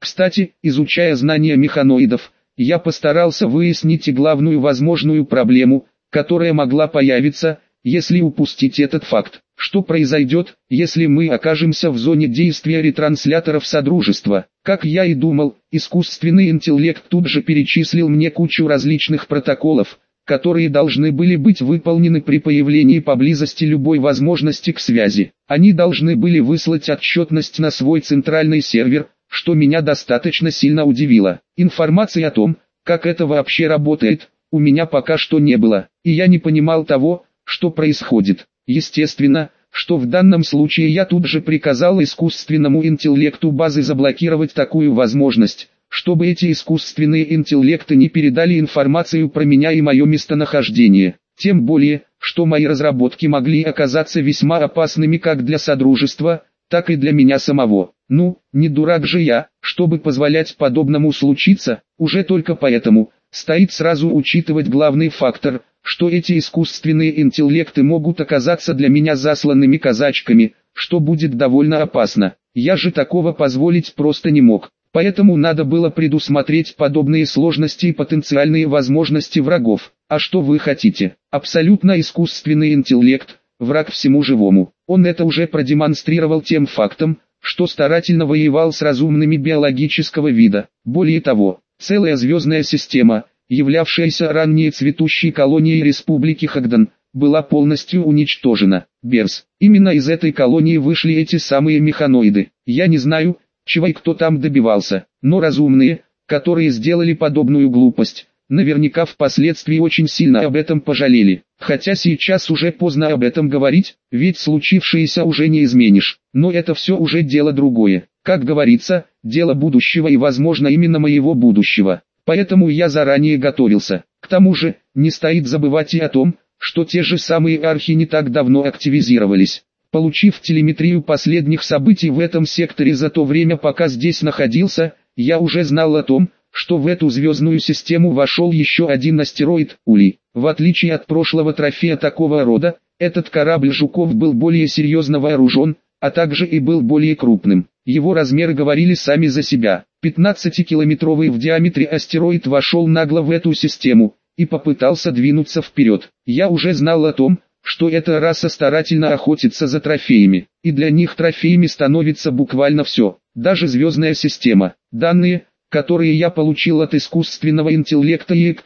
Кстати, изучая знания механоидов, я постарался выяснить и главную возможную проблему, которая могла появиться, если упустить этот факт. Что произойдет, если мы окажемся в зоне действия ретрансляторов Содружества? Как я и думал, искусственный интеллект тут же перечислил мне кучу различных протоколов, которые должны были быть выполнены при появлении поблизости любой возможности к связи. Они должны были выслать отчетность на свой центральный сервер, что меня достаточно сильно удивило. Информации о том, как это вообще работает, у меня пока что не было, и я не понимал того, что происходит. Естественно, что в данном случае я тут же приказал искусственному интеллекту базы заблокировать такую возможность, чтобы эти искусственные интеллекты не передали информацию про меня и мое местонахождение. Тем более, что мои разработки могли оказаться весьма опасными как для Содружества, так и для меня самого. Ну, не дурак же я, чтобы позволять подобному случиться, уже только поэтому стоит сразу учитывать главный фактор, что эти искусственные интеллекты могут оказаться для меня засланными казачками, что будет довольно опасно. Я же такого позволить просто не мог. Поэтому надо было предусмотреть подобные сложности и потенциальные возможности врагов. А что вы хотите? Абсолютно искусственный интеллект, враг всему живому. Он это уже продемонстрировал тем фактом, что старательно воевал с разумными биологического вида. Более того, целая звездная система, являвшаяся ранее цветущей колонией Республики Хагдан, была полностью уничтожена. Берс. Именно из этой колонии вышли эти самые механоиды. Я не знаю, чего и кто там добивался, но разумные, которые сделали подобную глупость, наверняка впоследствии очень сильно об этом пожалели. Хотя сейчас уже поздно об этом говорить, ведь случившееся уже не изменишь. Но это все уже дело другое. Как говорится, дело будущего и возможно именно моего будущего. Поэтому я заранее готовился. К тому же, не стоит забывать и о том, что те же самые архи не так давно активизировались. Получив телеметрию последних событий в этом секторе за то время, пока здесь находился, я уже знал о том, что в эту звездную систему вошел еще один астероид, Ули. В отличие от прошлого трофея такого рода, этот корабль «Жуков» был более серьезно вооружен, а также и был более крупным. Его размеры говорили сами за себя. 15-километровый в диаметре астероид вошел нагло в эту систему и попытался двинуться вперед. Я уже знал о том, что эта раса старательно охотится за трофеями, и для них трофеями становится буквально все, даже звездная система. Данные, которые я получил от искусственного интеллекта ЕК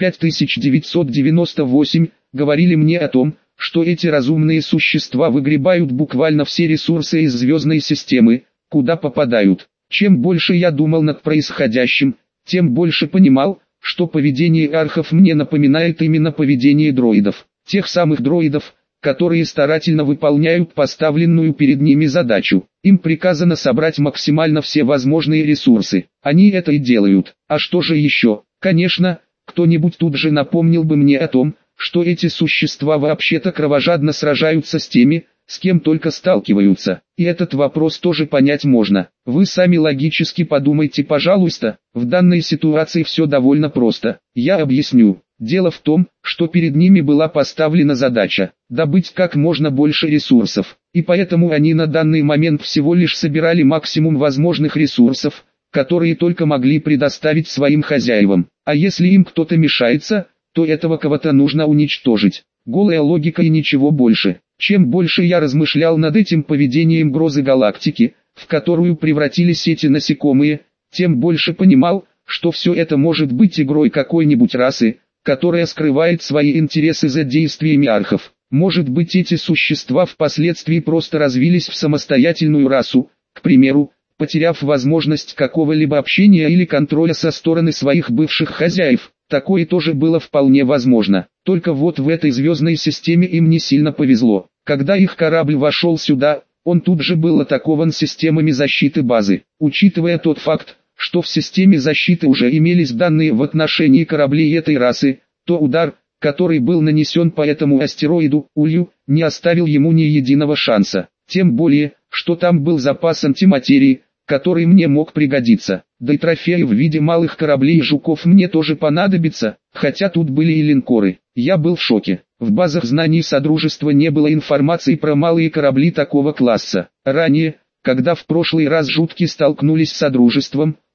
5998, говорили мне о том, что эти разумные существа выгребают буквально все ресурсы из звездной системы, куда попадают. Чем больше я думал над происходящим, тем больше понимал, что поведение архов мне напоминает именно поведение дроидов. Тех самых дроидов, которые старательно выполняют поставленную перед ними задачу. Им приказано собрать максимально все возможные ресурсы. Они это и делают. А что же еще? Конечно, кто-нибудь тут же напомнил бы мне о том, что эти существа вообще-то кровожадно сражаются с теми, с кем только сталкиваются. И этот вопрос тоже понять можно. Вы сами логически подумайте, пожалуйста. В данной ситуации все довольно просто. Я объясню. Дело в том, что перед ними была поставлена задача добыть как можно больше ресурсов, и поэтому они на данный момент всего лишь собирали максимум возможных ресурсов, которые только могли предоставить своим хозяевам. А если им кто-то мешается, то этого кого-то нужно уничтожить. Голая логика и ничего больше. Чем больше я размышлял над этим поведением грозы галактики, в которую превратились эти насекомые, тем больше понимал, что все это может быть игрой какой-нибудь расы, которая скрывает свои интересы за действиями архов. Может быть, эти существа впоследствии просто развились в самостоятельную расу, к примеру, потеряв возможность какого-либо общения или контроля со стороны своих бывших хозяев. Такое тоже было вполне возможно. Только вот в этой звездной системе им не сильно повезло. Когда их корабль вошел сюда, он тут же был атакован системами защиты базы. Учитывая тот факт, что в системе защиты уже имелись данные в отношении кораблей этой расы, то удар, который был нанесен по этому астероиду, Улью, не оставил ему ни единого шанса. Тем более, что там был запас антиматерии, который мне мог пригодиться. Да и трофеи в виде малых кораблей «Жуков» мне тоже понадобится, хотя тут были и линкоры. Я был в шоке. В базах знаний Содружества не было информации про малые корабли такого класса. Ранее, когда в прошлый раз жутки столкнулись с Содружеством,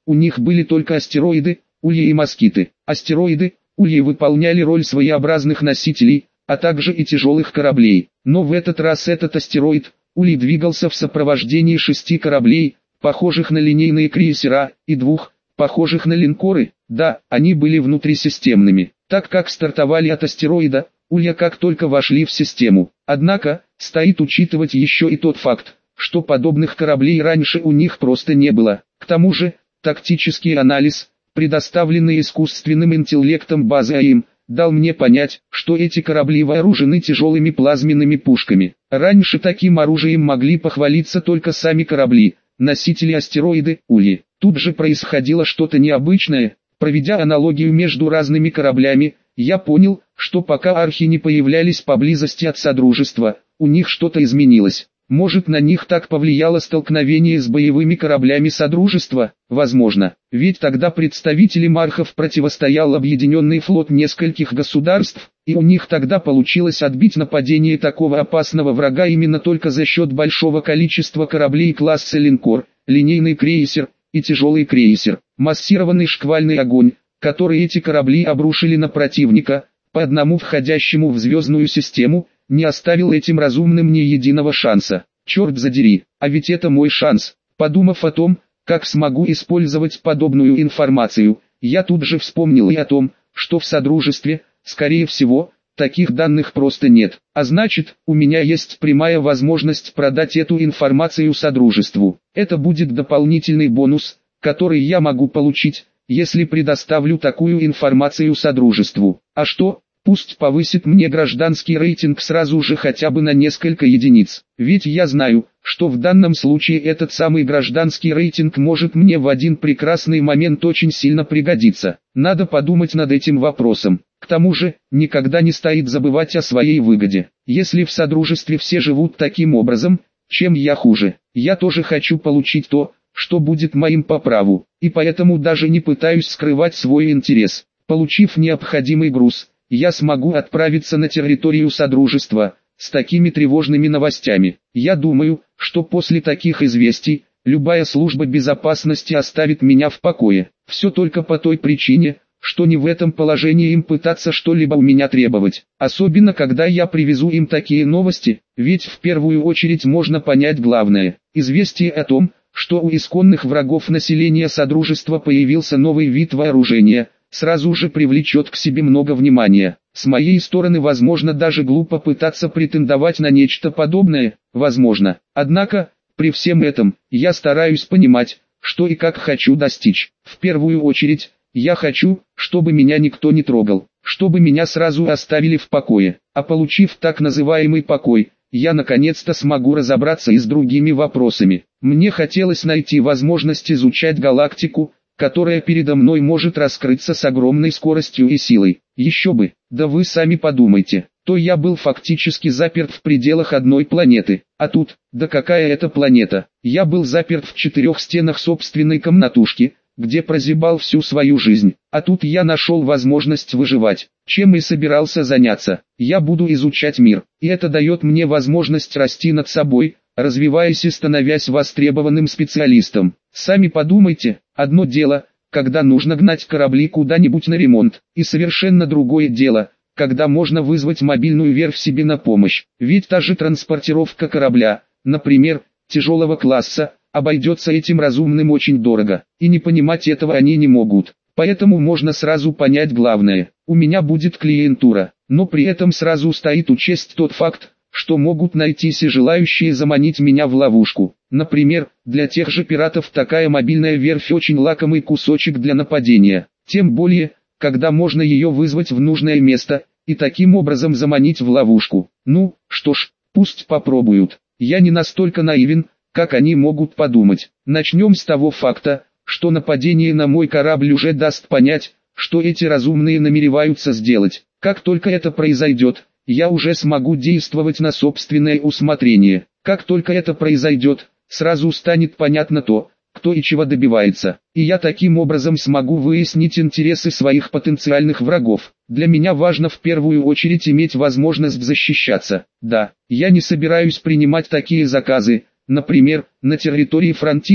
у них были только астероиды, ульи и москиты. Астероиды, ульи выполняли роль своеобразных носителей, а также и тяжелых кораблей. Но в этот раз этот астероид, улей, двигался в сопровождении 6 кораблей, похожих на линейные крейсера, и 2, похожих на линкоры. Да, они были внутрисистемными, так как стартовали от астероида, улья как только вошли в систему. Однако, стоит учитывать еще и тот факт, что подобных кораблей раньше у них просто не было. К тому же, тактический анализ, предоставленный искусственным интеллектом базы АИМ, дал мне понять, что эти корабли вооружены тяжелыми плазменными пушками. Раньше таким оружием могли похвалиться только сами корабли, носители астероиды, ульи. Тут же происходило что-то необычное. Проведя аналогию между разными кораблями, я понял, что пока архи не появлялись поблизости от Содружества, у них что-то изменилось. Может, на них так повлияло столкновение с боевыми кораблями Содружества? Возможно, ведь тогда представителям архов противостоял объединенный флот нескольких государств, и у них тогда получилось отбить нападение такого опасного врага именно только за счет большого количества кораблей класса линкор, линейный крейсер и тяжелый крейсер. Массированный шквальный огонь, который эти корабли обрушили на противника, по одному входящему в звездную систему, не оставил этим разумным ни единого шанса. Черт задери, а ведь это мой шанс. Подумав о том, как смогу использовать подобную информацию, я тут же вспомнил и о том, что в Содружестве, скорее всего, таких данных просто нет. А значит, у меня есть прямая возможность продать эту информацию Содружеству. Это будет дополнительный бонус, который я могу получить, если предоставлю такую информацию Содружеству. А что? Пусть повысит мне гражданский рейтинг сразу же хотя бы на несколько единиц. Ведь я знаю, что в данном случае этот самый гражданский рейтинг может мне в один прекрасный момент очень сильно пригодиться. Надо подумать над этим вопросом. К тому же, никогда не стоит забывать о своей выгоде. Если в Содружестве все живут таким образом, чем я хуже, я тоже хочу получить то, что будет моим по праву. И поэтому даже не пытаюсь скрывать свой интерес. Получив необходимый груз, я смогу отправиться на территорию Содружества с такими тревожными новостями. Я думаю, что после таких известий, любая служба безопасности оставит меня в покое. Все только по той причине, что не в этом положении им пытаться что-либо у меня требовать. Особенно когда я привезу им такие новости, ведь в первую очередь можно понять главное. Известие о том, что у исконных врагов населения Содружества появился новый вид вооружения, сразу же привлечет к себе много внимания. С моей стороны, возможно, даже глупо пытаться претендовать на нечто подобное, возможно. Однако, при всем этом, я стараюсь понимать, что и как хочу достичь. В первую очередь, я хочу, чтобы меня никто не трогал, чтобы меня сразу оставили в покое. А получив так называемый покой, я наконец-то смогу разобраться и с другими вопросами. Мне хотелось найти возможность изучать галактику, которая передо мной может раскрыться с огромной скоростью и силой. Еще бы, да вы сами подумайте, то я был фактически заперт в пределах одной планеты, а тут, да какая это планета, я был заперт в 4 стенах собственной комнатушки, где прозябал всю свою жизнь, а тут я нашел возможность выживать, чем и собирался заняться. Я буду изучать мир, и это дает мне возможность расти над собой, развиваясь и становясь востребованным специалистом. Сами подумайте, одно дело, когда нужно гнать корабли куда-нибудь на ремонт, и совершенно другое дело, когда можно вызвать мобильную верфь себе на помощь. Ведь та же транспортировка корабля, например, тяжелого класса, обойдется этим разумным очень дорого, и не понимать этого они не могут. Поэтому можно сразу понять главное: у меня будет клиентура, но при этом сразу стоит учесть тот факт, что могут найтись и желающие заманить меня в ловушку. Например, для тех же пиратов такая мобильная верфь очень лакомый кусочек для нападения. Тем более, когда можно ее вызвать в нужное место, и таким образом заманить в ловушку. Ну, что ж, пусть попробуют. Я не настолько наивен, как они могут подумать. Начнем с того факта, что нападение на мой корабль уже даст понять, что эти разумные намереваются сделать. Как только это произойдет, я уже смогу действовать на собственное усмотрение. Как только это произойдет, сразу станет понятно то, кто и чего добивается. И я таким образом смогу выяснить интересы своих потенциальных врагов. Для меня важно в первую очередь иметь возможность защищаться. Да, я не собираюсь принимать такие заказы, например, на территории Фронтира.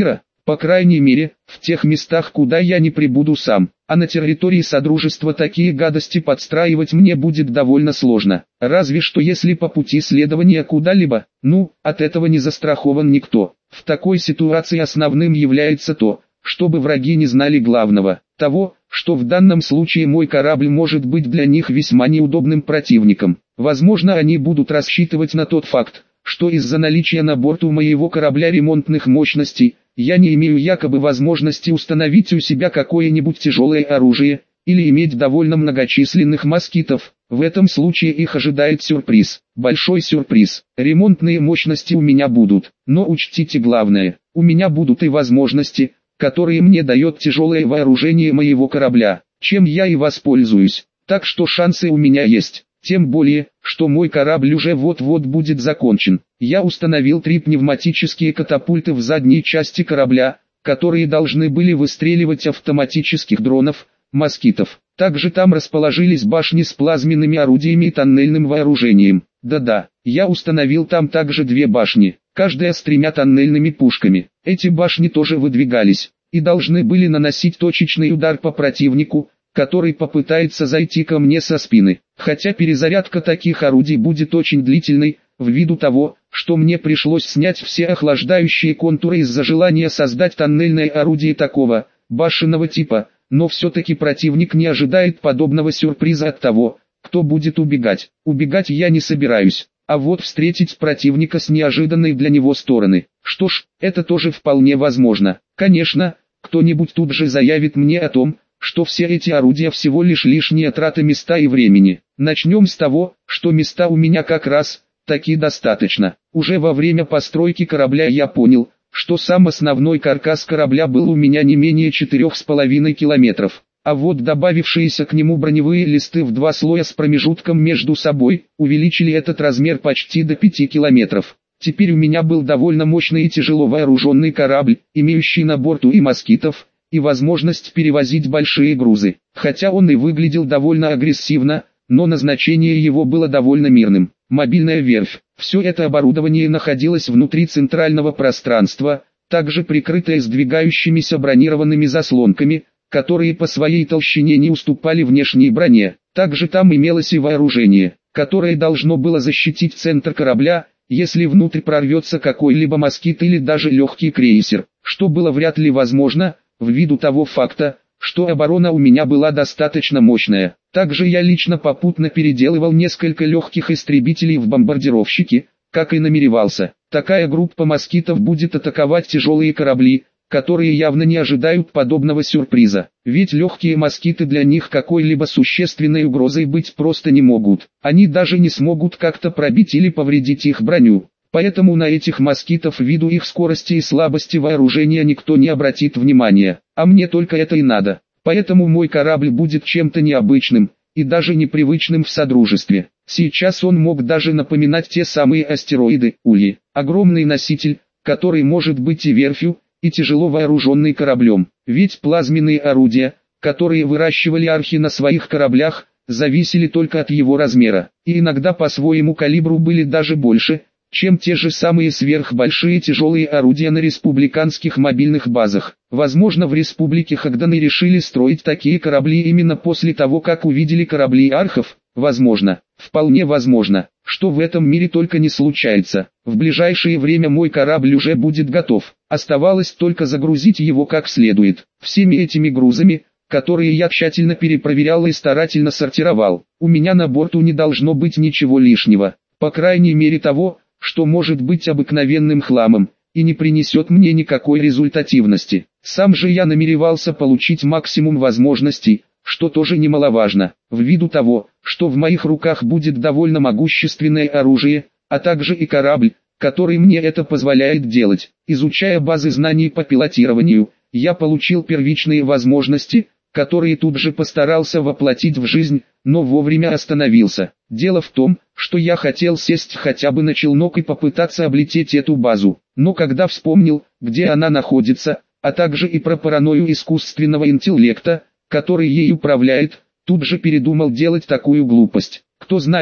По крайней мере, в тех местах, куда я не прибуду сам. А на территории Содружества такие гадости подстраивать мне будет довольно сложно. Разве что если по пути следования куда-либо, от этого не застрахован никто. В такой ситуации основным является то, чтобы враги не знали главного, того, что в данном случае мой корабль может быть для них весьма неудобным противником. Возможно, они будут рассчитывать на тот факт, что из-за наличия на борту моего корабля ремонтных мощностей, я не имею якобы возможности установить у себя какое-нибудь тяжелое оружие, или иметь довольно многочисленных москитов. В этом случае их ожидает сюрприз, большой сюрприз. Ремонтные мощности у меня будут, но учтите главное, у меня будут и возможности, которые мне дает тяжелое вооружение моего корабля, чем я и воспользуюсь, так что шансы у меня есть. Тем более, что мой корабль уже вот-вот будет закончен. Я установил 3 пневматические катапульты в задней части корабля, которые должны были выстреливать автоматических дронов, москитов. Также там расположились башни с плазменными орудиями и тоннельным вооружением. Да-да, я установил там также 2 башни, каждая с 3 тоннельными пушками. Эти башни тоже выдвигались, и должны были наносить точечный удар по противнику, который попытается зайти ко мне со спины. Хотя перезарядка таких орудий будет очень длительной, ввиду того, что мне пришлось снять все охлаждающие контуры из-за желания создать тоннельное орудие такого, башенного типа, но все-таки противник не ожидает подобного сюрприза от того, кто будет убегать. Убегать я не собираюсь, а вот встретить противника с неожиданной для него стороны. Что ж, это тоже вполне возможно. Конечно, кто-нибудь тут же заявит мне о том, что все эти орудия всего лишь лишняя трата места и времени. Начнем с того, что места у меня как раз таки достаточно. Уже во время постройки корабля я понял, что сам основной каркас корабля был у меня не менее 4,5 километров, а вот добавившиеся к нему броневые листы в 2 слоя с промежутком между собой, увеличили этот размер почти до 5 километров. Теперь у меня был довольно мощный и тяжело вооруженный корабль, имеющий на борту и москитов, и возможность перевозить большие грузы. Хотя он и выглядел довольно агрессивно, но назначение его было довольно мирным. Мобильная верфь. Все это оборудование находилось внутри центрального пространства, также прикрытое сдвигающимися бронированными заслонками, которые по своей толщине не уступали внешней броне. Также там имелось и вооружение, которое должно было защитить центр корабля, если внутрь прорвется какой-либо москит или даже легкий крейсер, что было вряд ли возможно, ввиду того факта, что оборона у меня была достаточно мощная. Также я лично попутно переделывал несколько легких истребителей в бомбардировщики, как и намеревался. Такая группа москитов будет атаковать тяжелые корабли, которые явно не ожидают подобного сюрприза. Ведь легкие москиты для них какой-либо существенной угрозой быть просто не могут. Они даже не смогут как-то пробить или повредить их броню. Поэтому на этих москитов ввиду их скорости и слабости вооружения никто не обратит внимания, а мне только это и надо. Поэтому мой корабль будет чем-то необычным, и даже непривычным в Содружестве. Сейчас он мог даже напоминать те самые астероиды, Ульи, огромный носитель, который может быть и верфью, и тяжело вооруженный кораблем. Ведь плазменные орудия, которые выращивали архи на своих кораблях, зависели только от его размера, и иногда по своему калибру были даже больше, чем те же самые сверхбольшие тяжелые орудия на республиканских мобильных базах. Возможно, в республике Хагданы решили строить такие корабли именно после того, как увидели корабли архов. Возможно, вполне возможно, что в этом мире только не случается. В ближайшее время мой корабль уже будет готов. Оставалось только загрузить его как следует. Всеми этими грузами, которые я тщательно перепроверял и старательно сортировал, у меня на борту не должно быть ничего лишнего. По крайней мере того, что может быть обыкновенным хламом, и не принесет мне никакой результативности. Сам же я намеревался получить максимум возможностей, что тоже немаловажно, ввиду того, что в моих руках будет довольно могущественное оружие, а также и корабль, который мне это позволяет делать. Изучая базы знаний по пилотированию, я получил первичные возможности, которые тут же постарался воплотить в жизнь, но вовремя остановился. Дело в том, что я хотел сесть хотя бы на челнок и попытаться облететь эту базу, но когда вспомнил, где она находится, а также и про паранойю искусственного интеллекта, который ей управляет, тут же передумал делать такую глупость. Кто знает,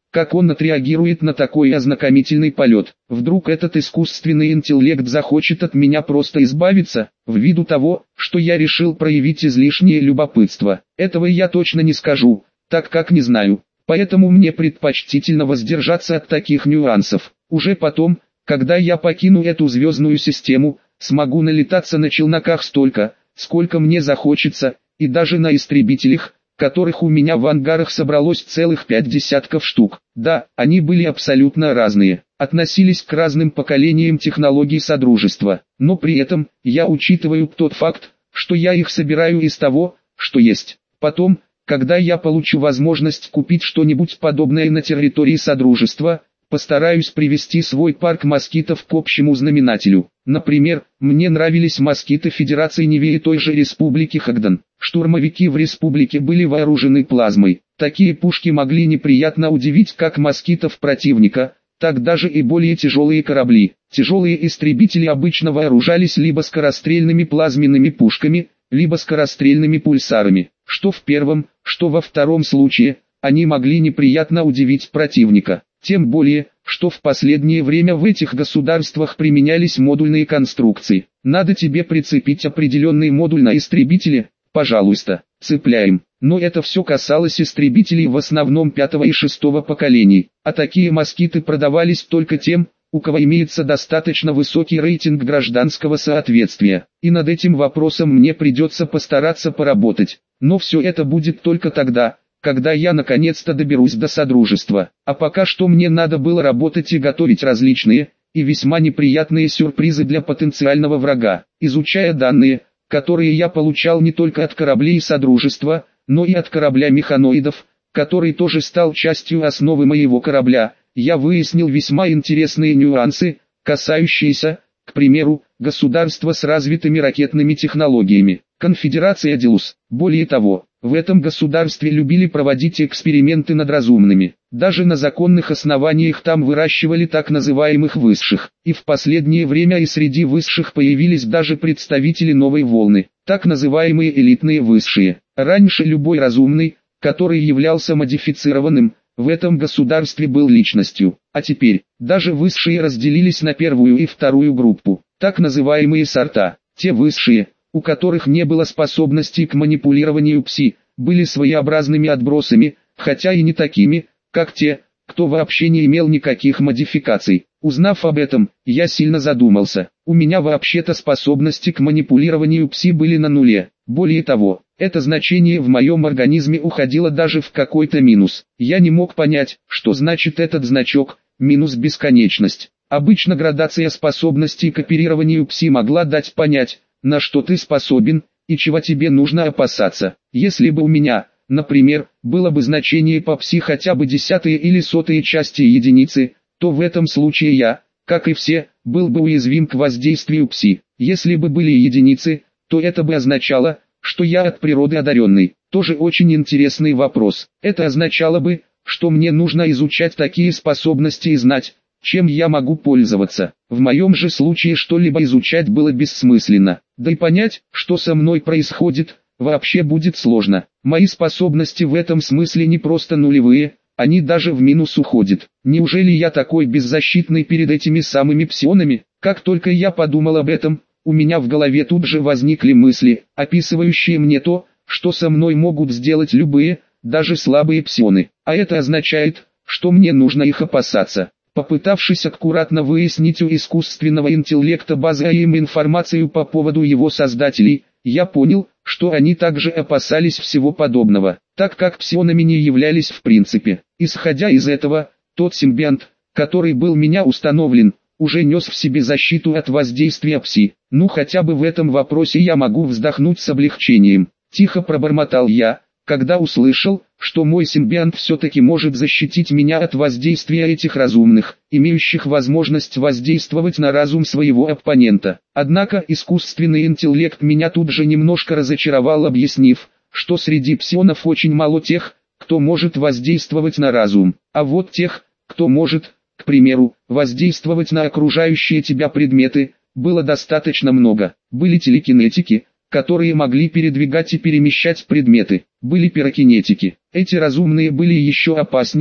как он отреагирует на такой ознакомительный полет. Вдруг этот искусственный интеллект захочет от меня просто избавиться, ввиду того, что я решил проявить излишнее любопытство. Этого я точно не скажу, так как не знаю. Поэтому мне предпочтительно воздержаться от таких нюансов. Уже потом, когда я покину эту звездную систему, смогу налетаться на челноках столько, сколько мне захочется, и даже на истребителях, которых у меня в ангарах собралось целых 5 штук. Да, они были абсолютно разные, относились к разным поколениям технологий Содружества, но при этом, я учитываю тот факт, что я их собираю из того, что есть. Потом, когда я получу возможность купить что-нибудь подобное на территории Содружества, постараюсь привести свой парк москитов к общему знаменателю. Например, мне нравились москиты Федерации Нивеи той же Республики Хагдан. Штурмовики в республике были вооружены плазмой. Такие пушки могли неприятно удивить как москитов противника, так даже и более тяжелые корабли. Тяжелые истребители обычно вооружались либо скорострельными плазменными пушками, либо скорострельными пульсарами. Что в первом, что во втором случае, они могли неприятно удивить противника. Тем более, что в последнее время в этих государствах применялись модульные конструкции. Надо тебе прицепить определенный модуль на истребителе? Пожалуйста, цепляем. Но это все касалось истребителей в основном 5 и 6 поколений, а такие москиты продавались только тем, у кого имеется достаточно высокий рейтинг гражданского соответствия. И над этим вопросом мне придется постараться поработать. Но все это будет только тогда, когда я наконец-то доберусь до Содружества. А пока что мне надо было работать и готовить различные, и весьма неприятные сюрпризы для потенциального врага, изучая данные, которые я получал не только от кораблей Содружества, но и от корабля механоидов, который тоже стал частью основы моего корабля. Я выяснил весьма интересные нюансы, касающиеся, к примеру, государства с развитыми ракетными технологиями, конфедерация Делус. Более того, в этом государстве любили проводить эксперименты над разумными. Даже на законных основаниях там выращивали так называемых высших. И в последнее время и среди высших появились даже представители новой волны, так называемые элитные высшие. Раньше любой разумный, который являлся модифицированным, в этом государстве был личностью. А теперь, даже высшие разделились на первую и вторую группу, так называемые сорта. Те высшие, у которых не было способности к манипулированию пси, были своеобразными отбросами, хотя и не такими, как те, кто вообще не имел никаких модификаций. Узнав об этом, я сильно задумался. У меня вообще-то способности к манипулированию пси были на нуле. Более того, это значение в моем организме уходило даже в какой-то минус. Я не мог понять, что значит этот значок, минус бесконечность. Обычно градация способностей к оперированию пси могла дать понять, на что ты способен, и чего тебе нужно опасаться. Если бы у меня, например, было бы значение по пси хотя бы 10-е или 100-е части единицы, то в этом случае я, как и все, был бы уязвим к воздействию пси. Если бы были единицы, то это бы означало, что я от природы одаренный. Тоже очень интересный вопрос. Это означало бы, что мне нужно изучать такие способности и знать, чем я могу пользоваться. В моем же случае что-либо изучать было бессмысленно. Да и понять, что со мной происходит, вообще будет сложно. Мои способности в этом смысле не просто нулевые, они даже в минус уходят. Неужели я такой беззащитный перед этими самыми псионами? Как только я подумал об этом, у меня в голове тут же возникли мысли, описывающие мне то, что со мной могут сделать любые, даже слабые псионы. А это означает, что мне нужно их опасаться. Попытавшись аккуратно выяснить у искусственного интеллекта базы им информацию по поводу его создателей, я понял, что они также опасались всего подобного, так как псионами не являлись в принципе. Исходя из этого, тот симбионт, который был меня установлен, уже нес в себе защиту от воздействия пси. Ну хотя бы в этом вопросе я могу вздохнуть с облегчением. Тихо пробормотал я, когда услышал, что мой симбионт все-таки может защитить меня от воздействия этих разумных, имеющих возможность воздействовать на разум своего оппонента. Однако искусственный интеллект меня тут же немножко разочаровал, объяснив, что среди псионов очень мало тех, кто может воздействовать на разум, а вот тех, кто может, к примеру, воздействовать на окружающие тебя предметы, было достаточно много. Были телекинетики, которые могли передвигать и перемещать предметы. Были пирокинетики. Эти разумные были еще опаснее,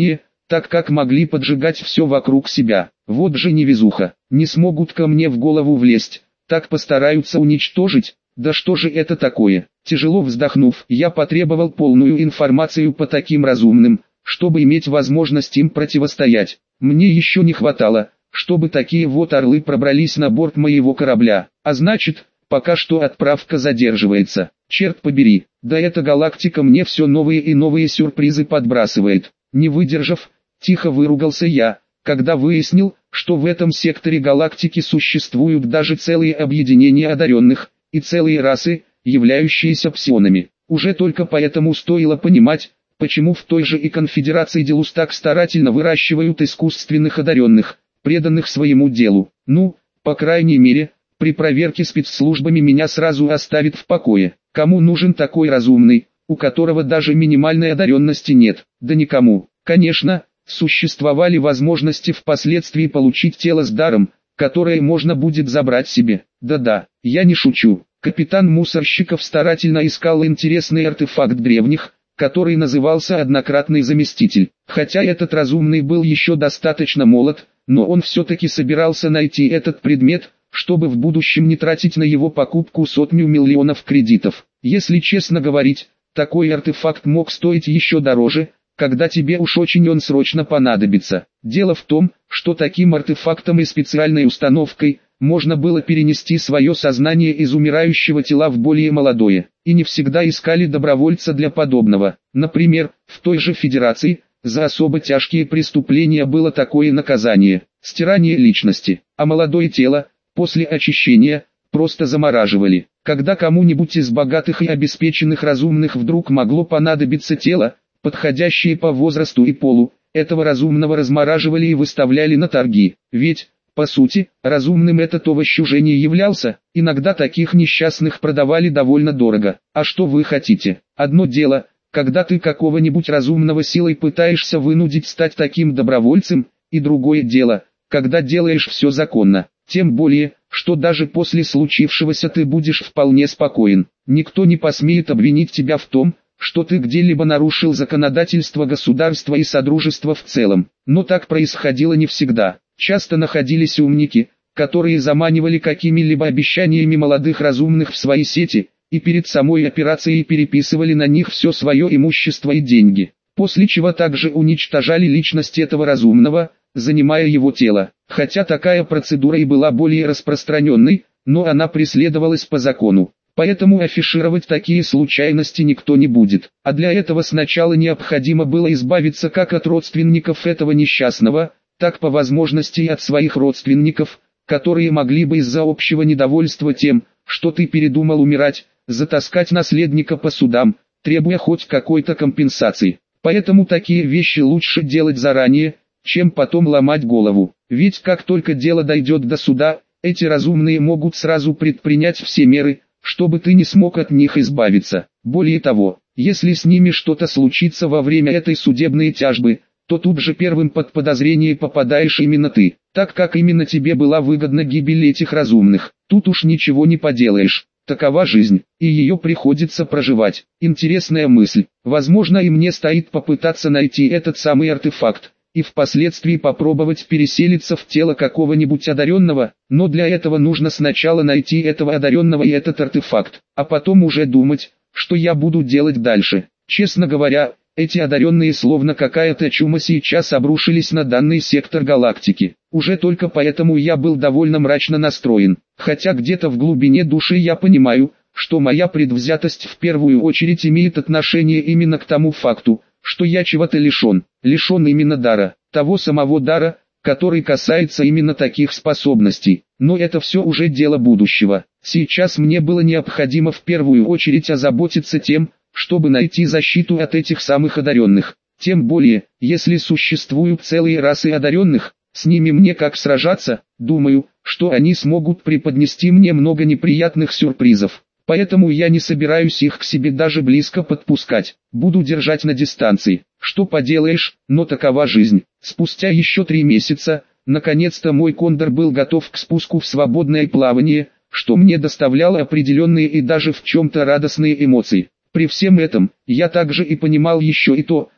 так как могли поджигать все вокруг себя. Вот же невезуха, не смогут ко мне в голову влезть, так постараются уничтожить. Да что же это такое? Тяжело вздохнув, я потребовал полную информацию по таким разумным, чтобы иметь возможность им противостоять. Мне еще не хватало, чтобы такие вот орлы пробрались на борт моего корабля. А значит, пока что отправка задерживается. Черт побери, да эта галактика мне все новые и новые сюрпризы подбрасывает. Не выдержав, тихо выругался я, когда выяснил, что в этом секторе галактики существуют даже целые объединения одаренных, и целые расы, являющиеся псионами. Уже только поэтому стоило понимать, почему в той же и конфедерации Делус так старательно выращивают искусственных одаренных, преданных своему делу. Ну, по крайней мере, при проверке спецслужбами меня сразу оставят в покое. Кому нужен такой разумный, у которого даже минимальной одаренности нет? Да никому. Конечно, существовали возможности впоследствии получить тело с даром, которое можно будет забрать себе. Да-да, я не шучу. Капитан Мусорщиков старательно искал интересный артефакт древних, который назывался «Однократный заместитель». Хотя этот разумный был еще достаточно молод, но он все-таки собирался найти этот предмет, чтобы в будущем не тратить на его покупку сотню миллионов кредитов. Если честно говорить, такой артефакт мог стоить еще дороже, когда тебе уж очень он срочно понадобится. Дело в том, что таким артефактом и специальной установкой можно было перенести свое сознание из умирающего тела в более молодое, и не всегда искали добровольца для подобного. Например, в той же Федерации, за особо тяжкие преступления было такое наказание – стирание личности, а молодое тело, после очищения, просто замораживали. Когда кому-нибудь из богатых и обеспеченных разумных вдруг могло понадобиться тело, подходящее по возрасту и полу, этого разумного размораживали и выставляли на торги. Ведь, по сути, разумным этот овощ уже не являлся, иногда таких несчастных продавали довольно дорого. А что вы хотите? Одно дело, когда ты какого-нибудь разумного силой пытаешься вынудить стать таким добровольцем, и другое дело, когда делаешь все законно. Тем более, что даже после случившегося ты будешь вполне спокоен. Никто не посмеет обвинить тебя в том, что ты где-либо нарушил законодательство государства и содружества в целом. Но так происходило не всегда. Часто находились умники, которые заманивали какими-либо обещаниями молодых разумных в свои сети, и перед самой операцией переписывали на них все свое имущество и деньги, после чего также уничтожали личность этого разумного, занимая его тело. Хотя такая процедура и была более распространенной, но она преследовалась по закону. Поэтому афишировать такие случайности никто не будет. А для этого сначала необходимо было избавиться как от родственников этого несчастного, так по возможности и от своих родственников, которые могли бы из-за общего недовольства тем, что ты передумал умирать, затаскать наследника по судам, требуя хоть какой-то компенсации. Поэтому такие вещи лучше делать заранее, чем потом ломать голову. Ведь как только дело дойдет до суда, эти разумные могут сразу предпринять все меры, чтобы ты не смог от них избавиться. Более того, если с ними что-то случится во время этой судебной тяжбы, то тут же первым под подозрение попадаешь именно ты, так как именно тебе была выгодна гибель этих разумных. Тут уж ничего не поделаешь. Такова жизнь, и ее приходится проживать. Интересная мысль. Возможно, и мне стоит попытаться найти этот самый артефакт, и впоследствии попробовать переселиться в тело какого-нибудь одаренного, но для этого нужно сначала найти этого одаренного и этот артефакт, а потом уже думать, что я буду делать дальше. Честно говоря, эти одаренные словно какая-то чума сейчас обрушились на данный сектор галактики. Уже только поэтому я был довольно мрачно настроен, хотя где-то в глубине души я понимаю, что моя предвзятость в первую очередь имеет отношение именно к тому факту, что я чего-то лишен именно дара, того самого дара, который касается именно таких способностей. Но это все уже дело будущего. Сейчас мне было необходимо в первую очередь озаботиться тем, чтобы найти защиту от этих самых одаренных. Тем более, если существуют целые расы одаренных, с ними мне как сражаться, думаю, что они смогут преподнести мне много неприятных сюрпризов. Поэтому я не собираюсь их к себе даже близко подпускать, буду держать на дистанции. Что поделаешь, но такова жизнь. Спустя еще 3 месяца, наконец-то мой кондор был готов к спуску в свободное плавание, что мне доставляло определенные и даже в чем-то радостные эмоции. При всем этом, я также и понимал еще и то,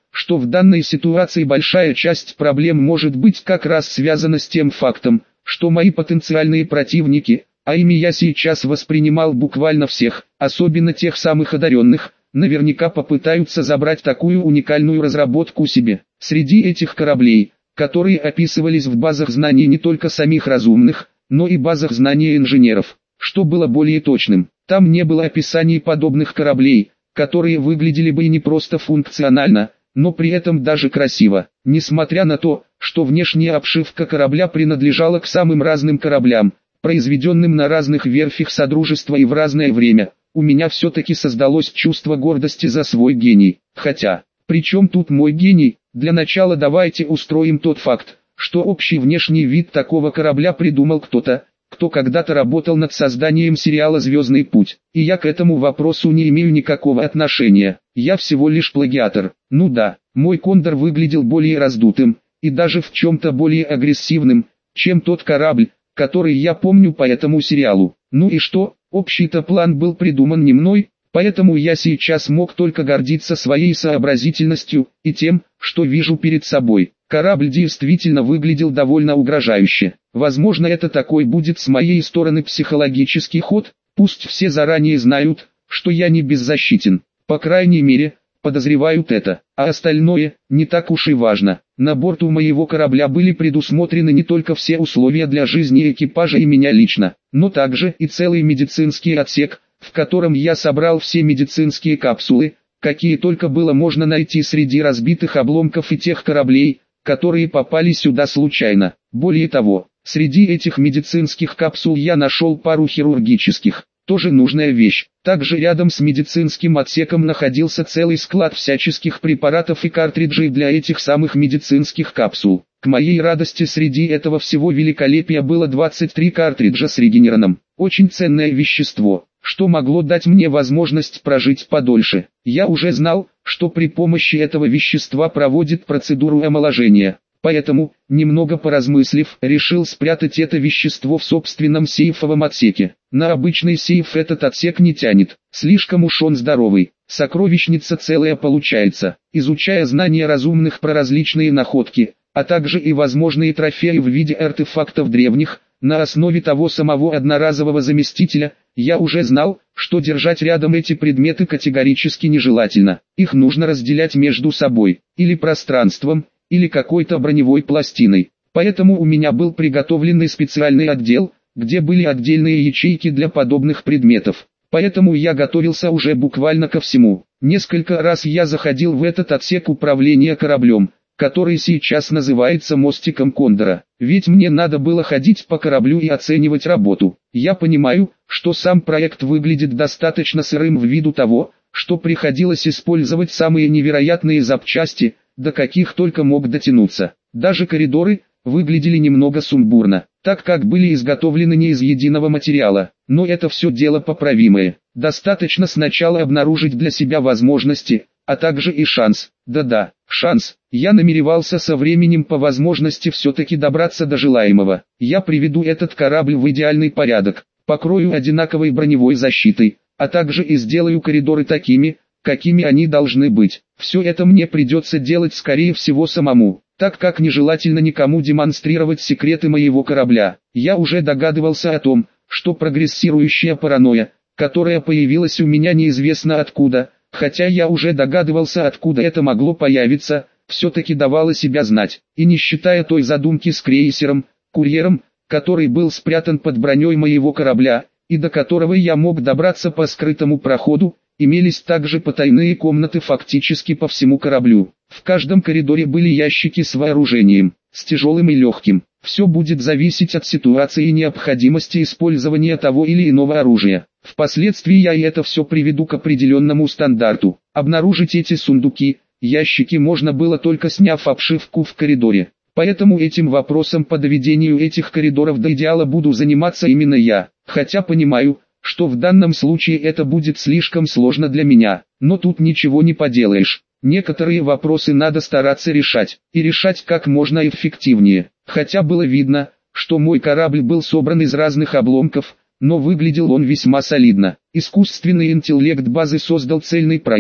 что в данной ситуации большая часть проблем может быть как раз связана с тем фактом, что мои потенциальные противники, а ими я сейчас воспринимал буквально всех, особенно тех самых одаренных, наверняка попытаются забрать такую уникальную разработку себе. Среди этих кораблей, которые описывались в базах знаний не только самих разумных, но и базах знаний инженеров. Что было более точным, там не было описаний подобных кораблей, которые выглядели бы и не просто функционально, но при этом даже красиво. Несмотря на то, что внешняя обшивка корабля принадлежала к самым разным кораблям, произведенным на разных верфях Содружества и в разное время, у меня все-таки создалось чувство гордости за свой гений. Хотя, при чем тут мой гений? Для начала давайте устроим тот факт, что общий внешний вид такого корабля придумал кто-то, кто когда-то работал над созданием сериала «Звездный путь», и я к этому вопросу не имею никакого отношения, я всего лишь плагиатор. Ну да, мой кондор выглядел более раздутым, и даже в чем-то более агрессивным, чем тот корабль, который я помню по этому сериалу. Ну и что, общий-то план был придуман не мной, поэтому я сейчас мог только гордиться своей сообразительностью и тем, что вижу перед собой. Корабль действительно выглядел довольно угрожающе. Возможно, это такой будет с моей стороны психологический ход, пусть все заранее знают, что я не беззащитен. По крайней мере, подозревают это, а остальное не так уж и важно. На борту моего корабля были предусмотрены не только все условия для жизни экипажа и меня лично, но также и целый медицинский отсек, в котором я собрал все медицинские капсулы, какие только было можно найти среди разбитых обломков и тех кораблей, которые попали сюда случайно. Более того, среди этих медицинских капсул я нашел пару хирургических, тоже нужная вещь. Также рядом с медицинским отсеком находился целый склад всяческих препаратов и картриджей для этих самых медицинских капсул. К моей радости среди этого всего великолепия было 23 картриджа с регенераном. Очень ценное вещество, что могло дать мне возможность прожить подольше. Я уже знал, что при помощи этого вещества проводит процедуру омоложения. Поэтому, немного поразмыслив, решил спрятать это вещество в собственном сейфовом отсеке. На обычный сейф этот отсек не тянет, слишком уж он здоровый. Сокровищница целая получается. Изучая знания разумных про различные находки, а также и возможные трофеи в виде артефактов древних, на основе того самого одноразового заместителя, я уже знал, что держать рядом эти предметы категорически нежелательно. Их нужно разделять между собой, или пространством, или какой-то броневой пластиной. Поэтому у меня был приготовленный специальный отдел, где были отдельные ячейки для подобных предметов. Поэтому я готовился уже буквально ко всему. Несколько раз я заходил в этот отсек управления кораблем, который сейчас называется мостиком Кондора. Ведь мне надо было ходить по кораблю и оценивать работу. Я понимаю, что сам проект выглядит достаточно сырым ввиду того, что приходилось использовать самые невероятные запчасти, до каких только мог дотянуться. Даже коридоры выглядели немного сумбурно, так как были изготовлены не из единого материала. Но это все дело поправимое. Достаточно сначала обнаружить для себя возможности, а также и шанс. Да-да, шанс. Я намеревался со временем по возможности все-таки добраться до желаемого. Я приведу этот корабль в идеальный порядок, покрою одинаковой броневой защитой, а также и сделаю коридоры такими, какими они должны быть. Все это мне придется делать скорее всего самому, так как нежелательно никому демонстрировать секреты моего корабля. Я уже догадывался о том, что прогрессирующая паранойя, которая появилась у меня неизвестно откуда, хотя я уже догадывался откуда это могло появиться, все-таки давала себя знать. И не считая той задумки с крейсером, курьером, который был спрятан под броней моего корабля, и до которого я мог добраться по скрытому проходу, имелись также потайные комнаты фактически по всему кораблю. В каждом коридоре были ящики с вооружением, с тяжелым и легким. Все будет зависеть от ситуации и необходимости использования того или иного оружия. Впоследствии я и это все приведу к определенному стандарту. Обнаружить эти сундуки, ящики можно было только сняв обшивку в коридоре. Поэтому этим вопросом по доведению этих коридоров до идеала буду заниматься именно я. Хотя понимаю, что в данном случае это будет слишком сложно для меня, но тут ничего не поделаешь. Некоторые вопросы надо стараться решать, и решать как можно эффективнее. Хотя было видно, что мой корабль был собран из разных обломков, но выглядел он весьма солидно. Искусственный интеллект базы создал цельный проект,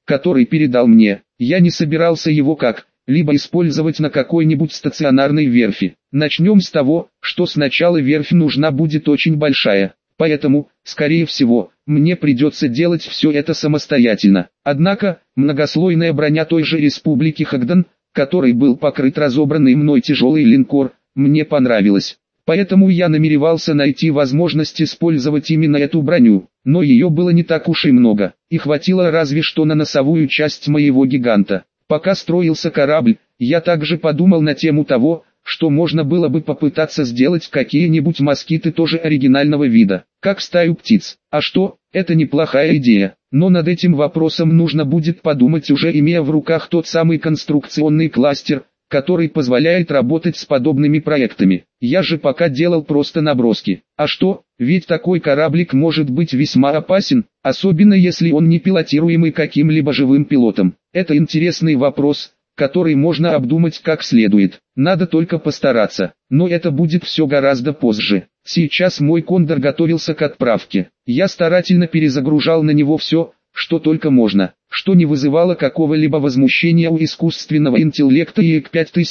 который передал мне. Я не собирался его как-либо использовать на какой-нибудь стационарной верфи. Начнем с того, что сначала верфь нужна будет очень большая. Поэтому, скорее всего, мне придется делать все это самостоятельно. Однако, многослойная броня той же Республики Хагдан, который был покрыт разобранный мной тяжелый линкор, мне понравилась. Поэтому я намеревался найти возможность использовать именно эту броню, но ее было не так уж и много, и хватило разве что на носовую часть моего гиганта. Пока строился корабль, я также подумал на тему того, что можно было бы попытаться сделать какие-нибудь москиты тоже оригинального вида, как стаю птиц. А что, это неплохая идея, но над этим вопросом нужно будет подумать, уже имея в руках тот самый конструкционный кластер, который позволяет работать с подобными проектами. Я же пока делал просто наброски. А что, ведь такой кораблик может быть весьма опасен, особенно если он не пилотируемый каким-либо живым пилотом. Это интересный вопрос, который можно обдумать как следует. Надо только постараться, но это будет все гораздо позже. Сейчас мой кондор готовился к отправке. Я старательно перезагружал на него все, что только можно, что не вызывало какого-либо возмущения у искусственного интеллекта ИЭК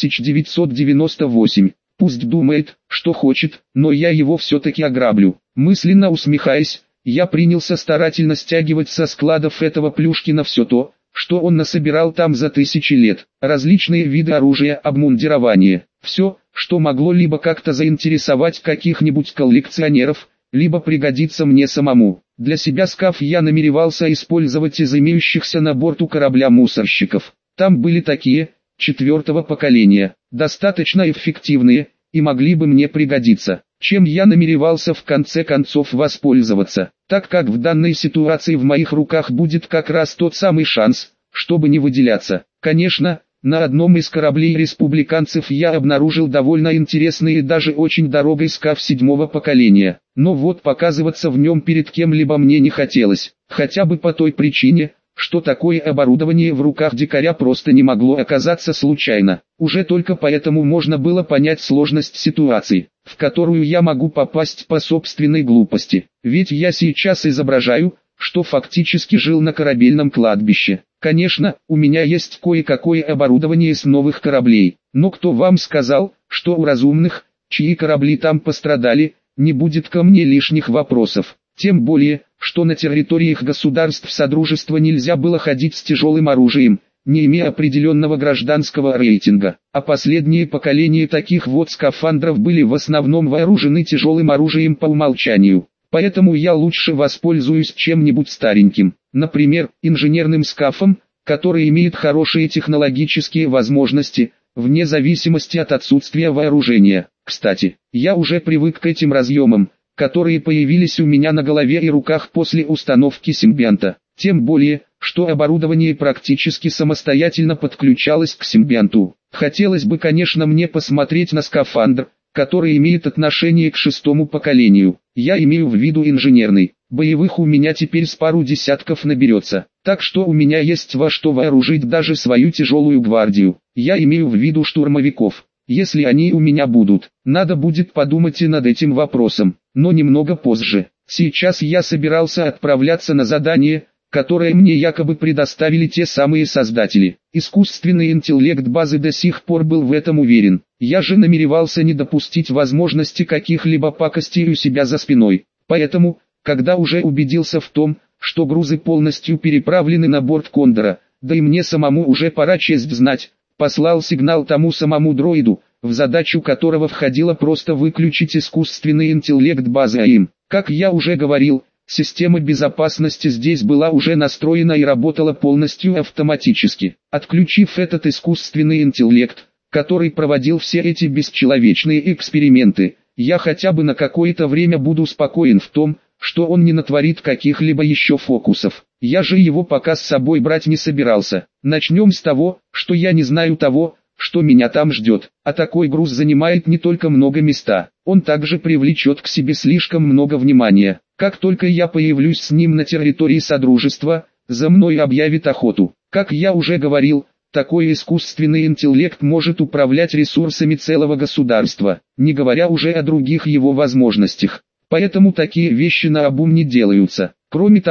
5998. Пусть думает, что хочет, но я его все-таки ограблю. Мысленно усмехаясь, я принялся старательно стягивать со складов этого Плюшкина все то, что он насобирал там за тысячи лет. Различные виды оружия, обмундирования. Все, что могло либо как-то заинтересовать каких-нибудь коллекционеров, либо пригодиться мне самому. Для себя скаф я намеревался использовать из имеющихся на борту корабля мусорщиков. Там были такие, 4-го поколения, достаточно эффективные, и могли бы мне пригодиться, чем я намеревался в конце концов воспользоваться, так как в данной ситуации в моих руках будет как раз тот самый шанс, чтобы не выделяться. Конечно, на одном из кораблей республиканцев я обнаружил довольно интересный и даже очень дорогой скаф 7-го поколения, но вот показываться в нем перед кем-либо мне не хотелось, хотя бы по той причине, что такое оборудование в руках дикаря просто не могло оказаться случайно. Уже только поэтому можно было понять сложность ситуации, в которую я могу попасть по собственной глупости. Ведь я сейчас изображаю, что фактически жил на корабельном кладбище. Конечно, у меня есть кое-какое оборудование с новых кораблей, но кто вам сказал, что у разумных, чьи корабли там пострадали, не будет ко мне лишних вопросов? Тем более, что на территориях государств Содружества нельзя было ходить с тяжелым оружием, не имея определенного гражданского рейтинга, а последние поколения таких вот скафандров были в основном вооружены тяжелым оружием по умолчанию. Поэтому я лучше воспользуюсь чем-нибудь стареньким, например, инженерным скафом, который имеет хорошие технологические возможности, вне зависимости от отсутствия вооружения. Кстати, я уже привык к этим разъемам, которые появились у меня на голове и руках после установки симбианта. Тем более, что оборудование практически самостоятельно подключалось к симбианту. Хотелось бы, конечно, мне посмотреть на скафандр, который имеет отношение к 6-му поколению. Я имею в виду инженерный. Боевых у меня теперь с пару десятков наберется. Так что у меня есть во что вооружить даже свою тяжелую гвардию. Я имею в виду штурмовиков. Если они у меня будут, надо будет подумать и над этим вопросом, но немного позже. Сейчас я собирался отправляться на задание, которое мне якобы предоставили те самые создатели. Искусственный интеллект базы до сих пор был в этом уверен. Я же намеревался не допустить возможности каких-либо пакостей у себя за спиной. Поэтому, когда уже убедился в том, что грузы полностью переправлены на борт Кондора, да и мне самому уже пора честь знать, послал сигнал тому самому дроиду, в задачу которого входило просто выключить искусственный интеллект базы АИМ. Как я уже говорил, система безопасности здесь была уже настроена и работала полностью автоматически. Отключив этот искусственный интеллект, который проводил все эти бесчеловечные эксперименты, я хотя бы на какое-то время буду спокоен в том, что он не натворит каких-либо еще фокусов. Я же его пока с собой брать не собирался. Начнем с того, что я не знаю того, что меня там ждет. А такой груз занимает не только много места, он также привлечет к себе слишком много внимания. Как только я появлюсь с ним на территории Содружества, за мной объявит охоту. Как я уже говорил, такой искусственный интеллект может управлять ресурсами целого государства, не говоря уже о других его возможностях. Поэтому такие вещи наобум не делаются. Кроме того,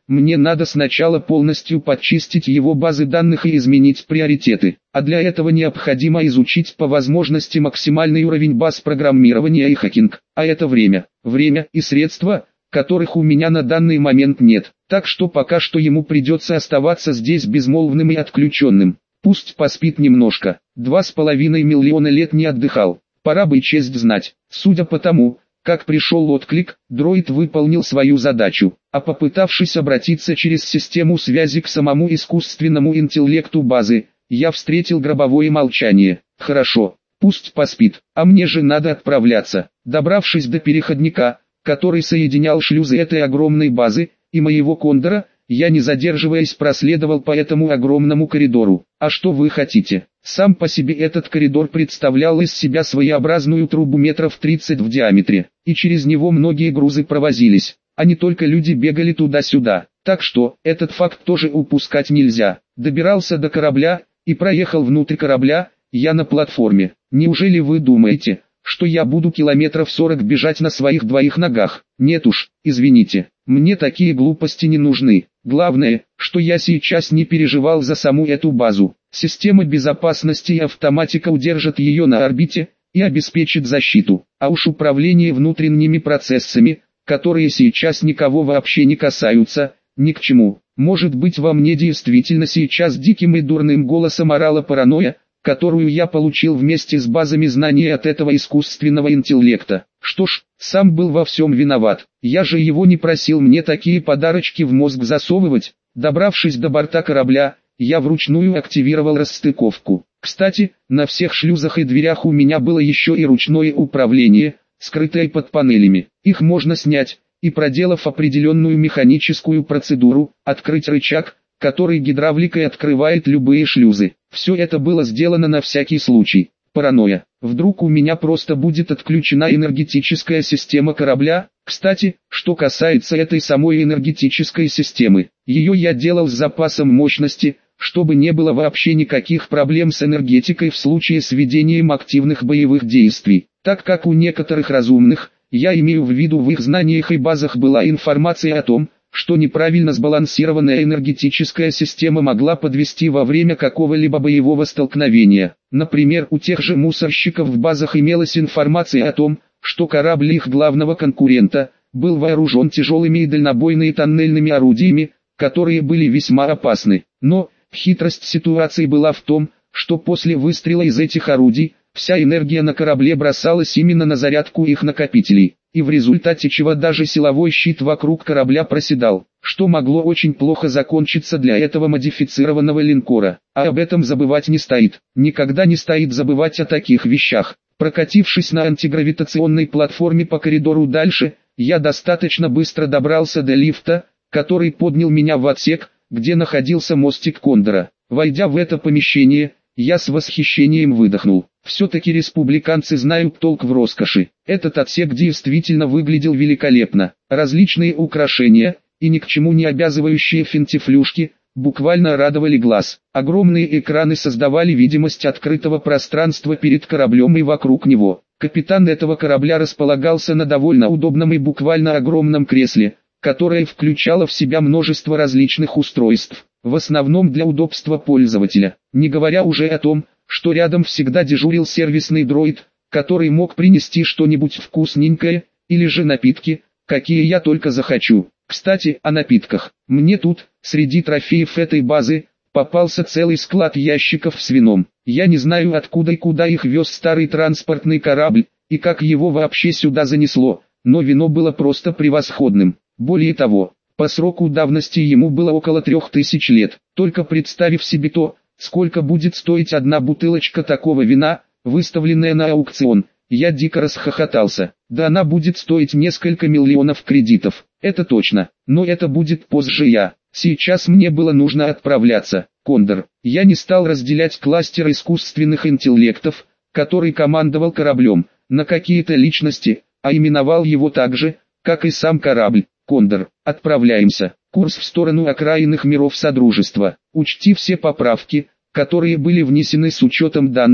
мне надо сначала полностью подчистить его базы данных и изменить приоритеты. А для этого необходимо изучить по возможности максимальный уровень баз программирования и хакинг. А это время и средства, которых у меня на данный момент нет. Так что пока что ему придется оставаться здесь безмолвным и отключенным. Пусть поспит немножко. 2,5 миллиона лет не отдыхал. Пора бы честь знать. Судя по тому, как пришел отклик, дроид выполнил свою задачу, а попытавшись обратиться через систему связи к самому искусственному интеллекту базы, я встретил гробовое молчание. Хорошо, пусть поспит, а мне же надо отправляться. Добравшись до переходника, который соединял шлюзы этой огромной базы, и моего кондора, я не задерживаясь проследовал по этому огромному коридору. А что вы хотите? Сам по себе этот коридор представлял из себя своеобразную трубу метров 30 в диаметре, и через него многие грузы провозились, а не только люди бегали туда-сюда. Так что, этот факт тоже упускать нельзя. Добирался до корабля, и проехал внутрь корабля, я на платформе. Неужели вы думаете, что я буду километров 40 бежать на своих двоих ногах? Нет уж, извините, мне такие глупости не нужны. Главное, что я сейчас не переживал за саму эту базу. Система безопасности и автоматика удержат ее на орбите и обеспечит защиту. А уж управление внутренними процессами, которые сейчас никого вообще не касаются, ни к чему. Может быть, во мне действительно сейчас диким и дурным голосом орала паранойя, которую я получил вместе с базами знаний от этого искусственного интеллекта. Что ж, сам был во всем виноват. Я же его не просил мне такие подарочки в мозг засовывать. Добравшись до борта корабля, я вручную активировал расстыковку. Кстати, на всех шлюзах и дверях у меня было еще и ручное управление, скрытое под панелями. Их можно снять, и проделав определенную механическую процедуру, открыть рычаг, который гидравликой открывает любые шлюзы. Все это было сделано на всякий случай. Паранойя. Вдруг у меня просто будет отключена энергетическая система корабля? Кстати, что касается этой самой энергетической системы, ее я делал с запасом мощности, чтобы не было вообще никаких проблем с энергетикой в случае с ведением активных боевых действий. Так как у некоторых разумных, я имею в виду в их знаниях и базах была информация о том, что неправильно сбалансированная энергетическая система могла подвести во время какого-либо боевого столкновения. Например, у тех же мусорщиков в базах имелась информация о том, что корабль их главного конкурента был вооружен тяжелыми и дальнобойными тоннельными орудиями, которые были весьма опасны. Но хитрость ситуации была в том, что после выстрела из этих орудий, вся энергия на корабле бросалась именно на зарядку их накопителей, и в результате чего даже силовой щит вокруг корабля проседал, что могло очень плохо закончиться для этого модифицированного линкора. А об этом забывать не стоит. Никогда не стоит забывать о таких вещах. Прокатившись на антигравитационной платформе по коридору дальше, я достаточно быстро добрался до лифта, который поднял меня в отсек, где находился мостик Кондора. Войдя в это помещение, я с восхищением выдохнул. Все-таки республиканцы знают толк в роскоши. Этот отсек действительно выглядел великолепно. Различные украшения и ни к чему не обязывающие финтифлюшки буквально радовали глаз. Огромные экраны создавали видимость открытого пространства перед кораблем и вокруг него. Капитан этого корабля располагался на довольно удобном и буквально огромном кресле, которое включало в себя множество различных устройств, в основном для удобства пользователя, не говоря уже о том, что рядом всегда дежурил сервисный дроид, который мог принести что-нибудь вкусненькое, или же напитки, какие я только захочу. Кстати, о напитках. Мне тут, среди трофеев этой базы, попался целый склад ящиков с вином. Я не знаю откуда и куда их вез старый транспортный корабль, и как его вообще сюда занесло, но вино было просто превосходным. Более того, по сроку давности ему было около 3000 лет. Только представив себе то, сколько будет стоить одна бутылочка такого вина, выставленная на аукцион, я дико расхохотался. Да она будет стоить несколько миллионов кредитов, это точно, но это будет позже. Сейчас мне было нужно отправляться. Кондор. Я не стал разделять кластер искусственных интеллектов, который командовал кораблем, на какие-то личности, а именовал его так же, как и сам корабль. Кондор, отправляемся. Курс в сторону окраинных миров Содружества. Учти все поправки, которые были внесены с учетом данных,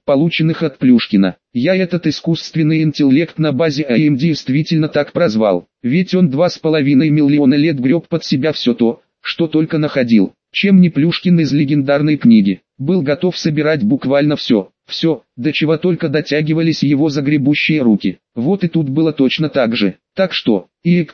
полученных от Плюшкина. Я этот искусственный интеллект на базе АИМ действительно так прозвал, ведь он 2,5 миллиона лет греб под себя все то, что только находил. Чем не Плюшкин из легендарной книги, был готов собирать буквально все, до чего только дотягивались его загребущие руки. Вот и тут было точно так же. Так что, ИЭК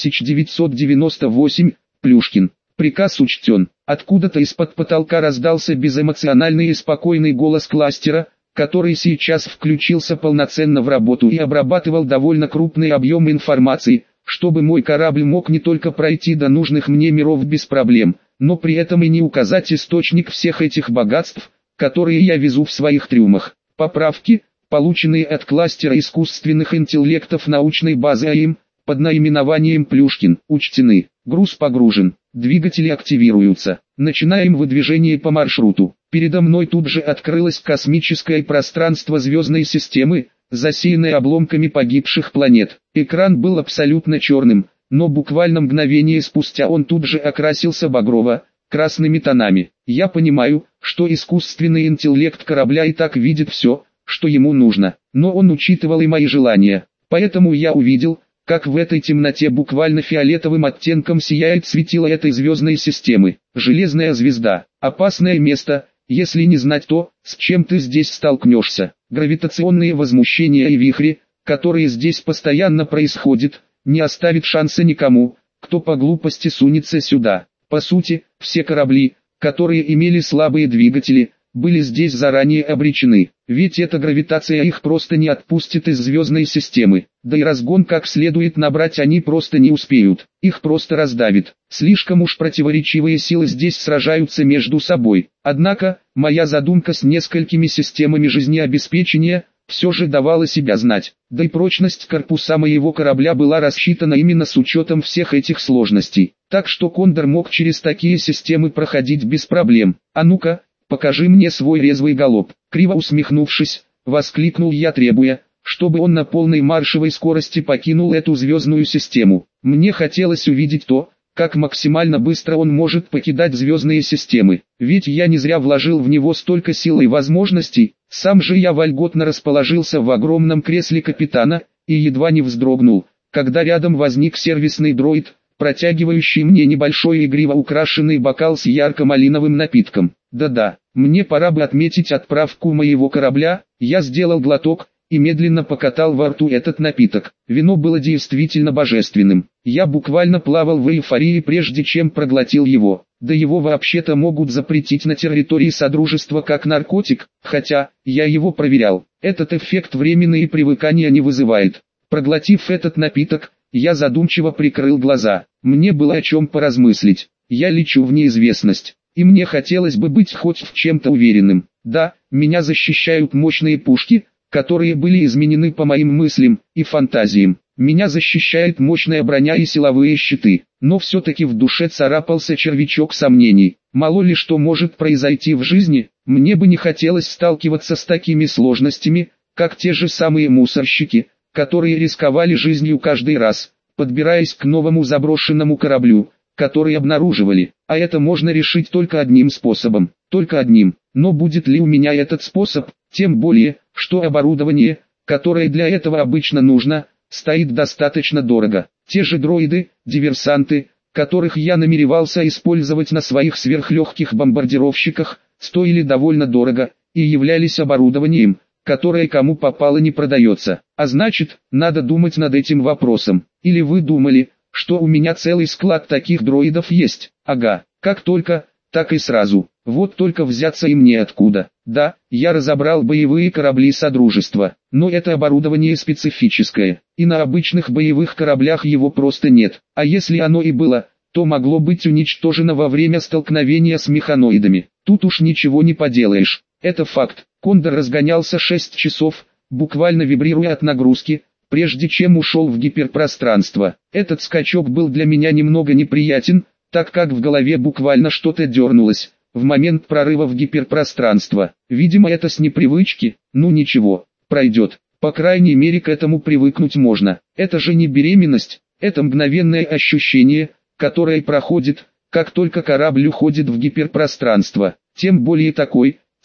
5998, Плюшкин. Приказ учтен. Откуда-то из-под потолка раздался безэмоциональный и спокойный голос кластера, который сейчас включился полноценно в работу и обрабатывал довольно крупный объем информации, чтобы мой корабль мог не только пройти до нужных мне миров без проблем, но при этом и не указать источник всех этих богатств, которые я везу в своих трюмах. Поправки, полученные от кластера искусственных интеллектов научной базы АИМ, под наименованием Плюшкин, учтены. Груз погружен, двигатели активируются. Начинаем выдвижение по маршруту. Передо мной тут же открылось космическое пространство звездной системы, засеянное обломками погибших планет. Экран был абсолютно черным, но буквально мгновение спустя он тут же окрасился багрово-красными тонами. Я понимаю, что искусственный интеллект корабля и так видит все, что ему нужно, но он учитывал и мои желания. Поэтому я увидел, как в этой темноте буквально фиолетовым оттенком сияет светило этой звездной системы. Железная звезда. Опасное место, если не знать то, с чем ты здесь столкнешься. Гравитационные возмущения и вихри, которые здесь постоянно происходят, не оставит шанса никому, кто по глупости сунется сюда. По сути, все корабли, которые имели слабые двигатели, были здесь заранее обречены, ведь эта гравитация их просто не отпустит из звездной системы, да и разгон как следует набрать они просто не успеют, их просто раздавит. Слишком уж противоречивые силы здесь сражаются между собой. Однако, моя задумка с несколькими системами жизнеобеспечения все же давала себя знать, да и прочность корпуса моего корабля была рассчитана именно с учетом всех этих сложностей, так что Кондор мог через такие системы проходить без проблем. А ну-ка, покажи мне свой резвый галоп. Криво усмехнувшись, воскликнул я, требуя, чтобы он на полной маршевой скорости покинул эту звездную систему. Мне хотелось увидеть то, как максимально быстро он может покидать звездные системы, ведь я не зря вложил в него столько сил и возможностей. Сам же я вольготно расположился в огромном кресле капитана, и едва не вздрогнул, когда рядом возник сервисный дроид, протягивающий мне небольшой игриво украшенный бокал с ярко-малиновым напитком. Да-да, мне пора бы отметить отправку моего корабля. Я сделал глоток и медленно покатал во рту этот напиток. Вино было действительно божественным. Я буквально плавал в эйфории прежде чем проглотил его. Да его вообще-то могут запретить на территории Содружества как наркотик, хотя, я его проверял. Этот эффект временный и привыкания не вызывает. Проглотив этот напиток, я задумчиво прикрыл глаза. Мне было о чем поразмыслить. Я лечу в неизвестность, и мне хотелось бы быть хоть в чем-то уверенным. Да, меня защищают мощные пушки, которые были изменены по моим мыслям и фантазиям. Меня защищает мощная броня и силовые щиты, но все-таки в душе царапался червячок сомнений. Мало ли что может произойти в жизни, мне бы не хотелось сталкиваться с такими сложностями, как те же самые мусорщики, которые рисковали жизнью каждый раз, подбираясь к новому заброшенному кораблю, который обнаруживали. А это можно решить только одним способом, только одним. Но будет ли у меня этот способ, тем более, что оборудование, которое для этого обычно нужно, стоит достаточно дорого. Те же дроиды, диверсанты, которых я намеревался использовать на своих сверхлегких бомбардировщиках, стоили довольно дорого и являлись оборудованием, которое кому попало не продается. А значит, надо думать над этим вопросом. Или вы думали, что у меня целый склад таких дроидов есть? Ага, как только, так и сразу. Вот только взяться им неоткуда. Да, я разобрал боевые корабли Содружества, но это оборудование специфическое, и на обычных боевых кораблях его просто нет. А если оно и было, то могло быть уничтожено во время столкновения с механоидами. Тут уж ничего не поделаешь. Это факт. Кондор разгонялся 6 часов, буквально вибрируя от нагрузки, прежде чем ушел в гиперпространство. Этот скачок был для меня немного неприятен, так как в голове буквально что-то дернулось в момент прорыва в гиперпространство. Видимо, это с непривычки. Ну ничего, пройдет. По крайней мере, к этому привыкнуть можно. Это же не беременность, это мгновенное ощущение, которое проходит, как только корабль уходит в гиперпространство. Тем более такой,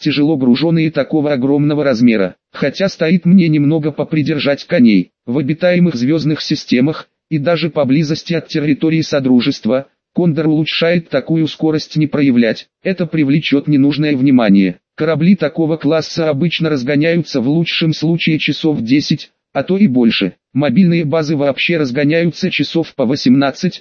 тяжело груженные такого огромного размера. Хотя стоит мне немного попридержать коней. В обитаемых звездных системах, и даже поблизости от территории Содружества, Кондор улучшает такую скорость не проявлять. Это привлечет ненужное внимание. Корабли такого класса обычно разгоняются в лучшем случае часов 10, а то и больше. Мобильные базы вообще разгоняются часов по 18-20.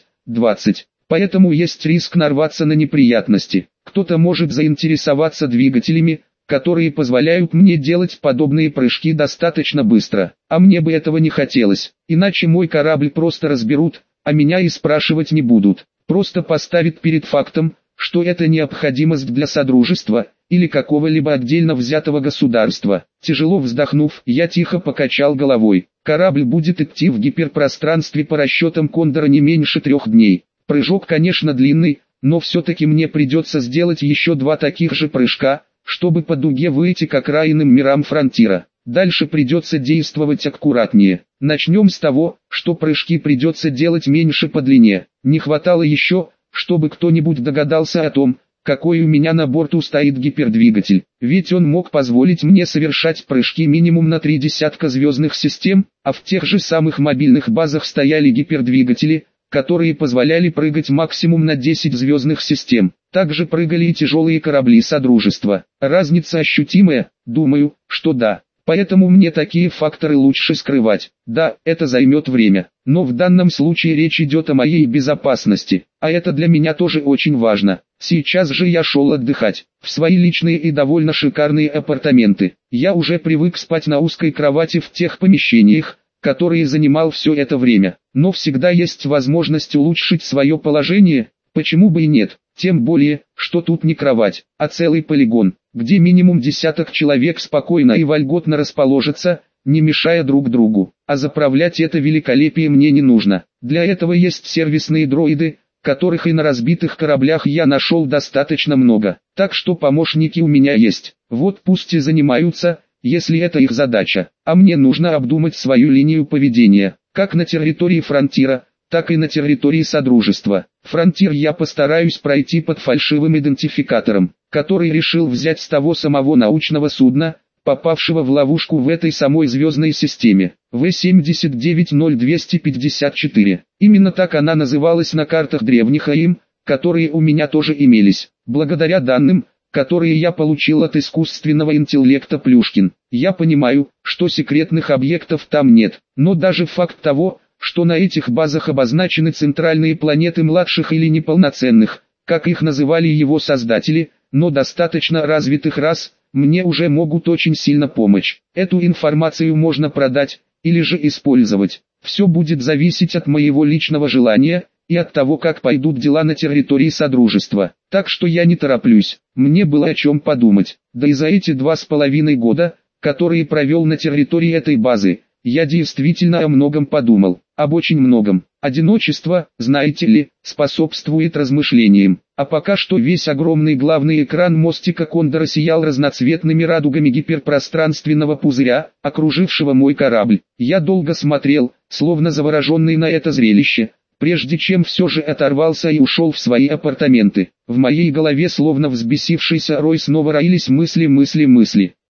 Поэтому есть риск нарваться на неприятности. Кто-то может заинтересоваться двигателями, которые позволяют мне делать подобные прыжки достаточно быстро. А мне бы этого не хотелось. Иначе мой корабль просто разберут, а меня и спрашивать не будут. Просто поставят перед фактом, что это необходимость для Содружества, или какого-либо отдельно взятого государства. Тяжело вздохнув, я тихо покачал головой. Корабль будет идти в гиперпространстве по расчетам Кондора не меньше 3 дней. Прыжок, конечно, длинный, но все-таки мне придется сделать еще 2 таких же прыжка, чтобы по дуге выйти к окраинным мирам Фронтира. Дальше придется действовать аккуратнее. Начнем с того, что прыжки придется делать меньше по длине. Не хватало еще, чтобы кто-нибудь догадался о том, какой у меня на борту стоит гипердвигатель. Ведь он мог позволить мне совершать прыжки минимум на 3 десятка звездных систем, а в тех же самых мобильных базах стояли гипердвигатели, которые позволяли прыгать максимум на 10 звездных систем. Также прыгали и тяжелые корабли Содружества. Разница ощутимая? Думаю, что да. Поэтому мне такие факторы лучше скрывать. Да, это займет время, но в данном случае речь идет о моей безопасности, а это для меня тоже очень важно. Сейчас же я шел отдыхать, в свои личные и довольно шикарные апартаменты. Я уже привык спать на узкой кровати в тех помещениях, которые занимал все это время. Но всегда есть возможность улучшить свое положение, почему бы и нет. Тем более, что тут не кровать, а целый полигон, где минимум десяток человек спокойно и вольготно расположатся, не мешая друг другу. А заправлять это великолепие мне не нужно. Для этого есть сервисные дроиды, которых и на разбитых кораблях я нашел достаточно много. Так что помощники у меня есть. Вот пусть и занимаются, если это их задача. А мне нужно обдумать свою линию поведения, как на территории Фронтира, так и на территории Содружества. Фронтир я постараюсь пройти под фальшивым идентификатором, который решил взять с того самого научного судна, попавшего в ловушку в этой самой звездной системе, В-790-254. Именно так она называлась на картах древних АИМ, которые у меня тоже имелись. Благодаря данным, которые я получил от искусственного интеллекта Плюшкин, я понимаю, что секретных объектов там нет, но даже факт того, что на этих базах обозначены центральные планеты младших или неполноценных, как их называли его создатели, но достаточно развитых рас, мне уже могут очень сильно помочь. Эту информацию можно продать, или же использовать. Все будет зависеть от моего личного желания, и от того, как пойдут дела на территории Содружества. Так что я не тороплюсь, мне было о чем подумать. Да и за эти 2,5 года, которые провел на территории этой базы, я действительно о многом подумал, об очень многом. Одиночество, знаете ли, способствует размышлениям. А пока что весь огромный главный экран мостика Кондора сиял разноцветными радугами гиперпространственного пузыря, окружившего мой корабль. Я долго смотрел, словно завороженный на это зрелище, прежде чем все же оторвался и ушел в свои апартаменты. В моей голове, словно взбесившийся рой, снова роились мысли.